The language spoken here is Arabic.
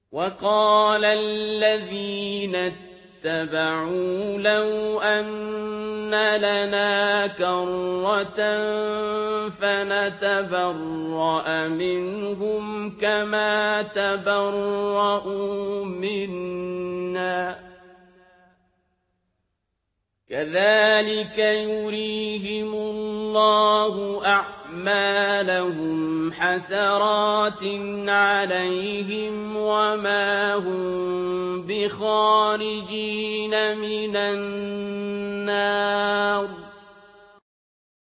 وقال الذين اتبعوا لو أن لنا كرة فنتبرأ منهم كما تبرؤوا منا كذلك يريهم الله أعمالهم حسرات عليهم وما هم بخارجين من النار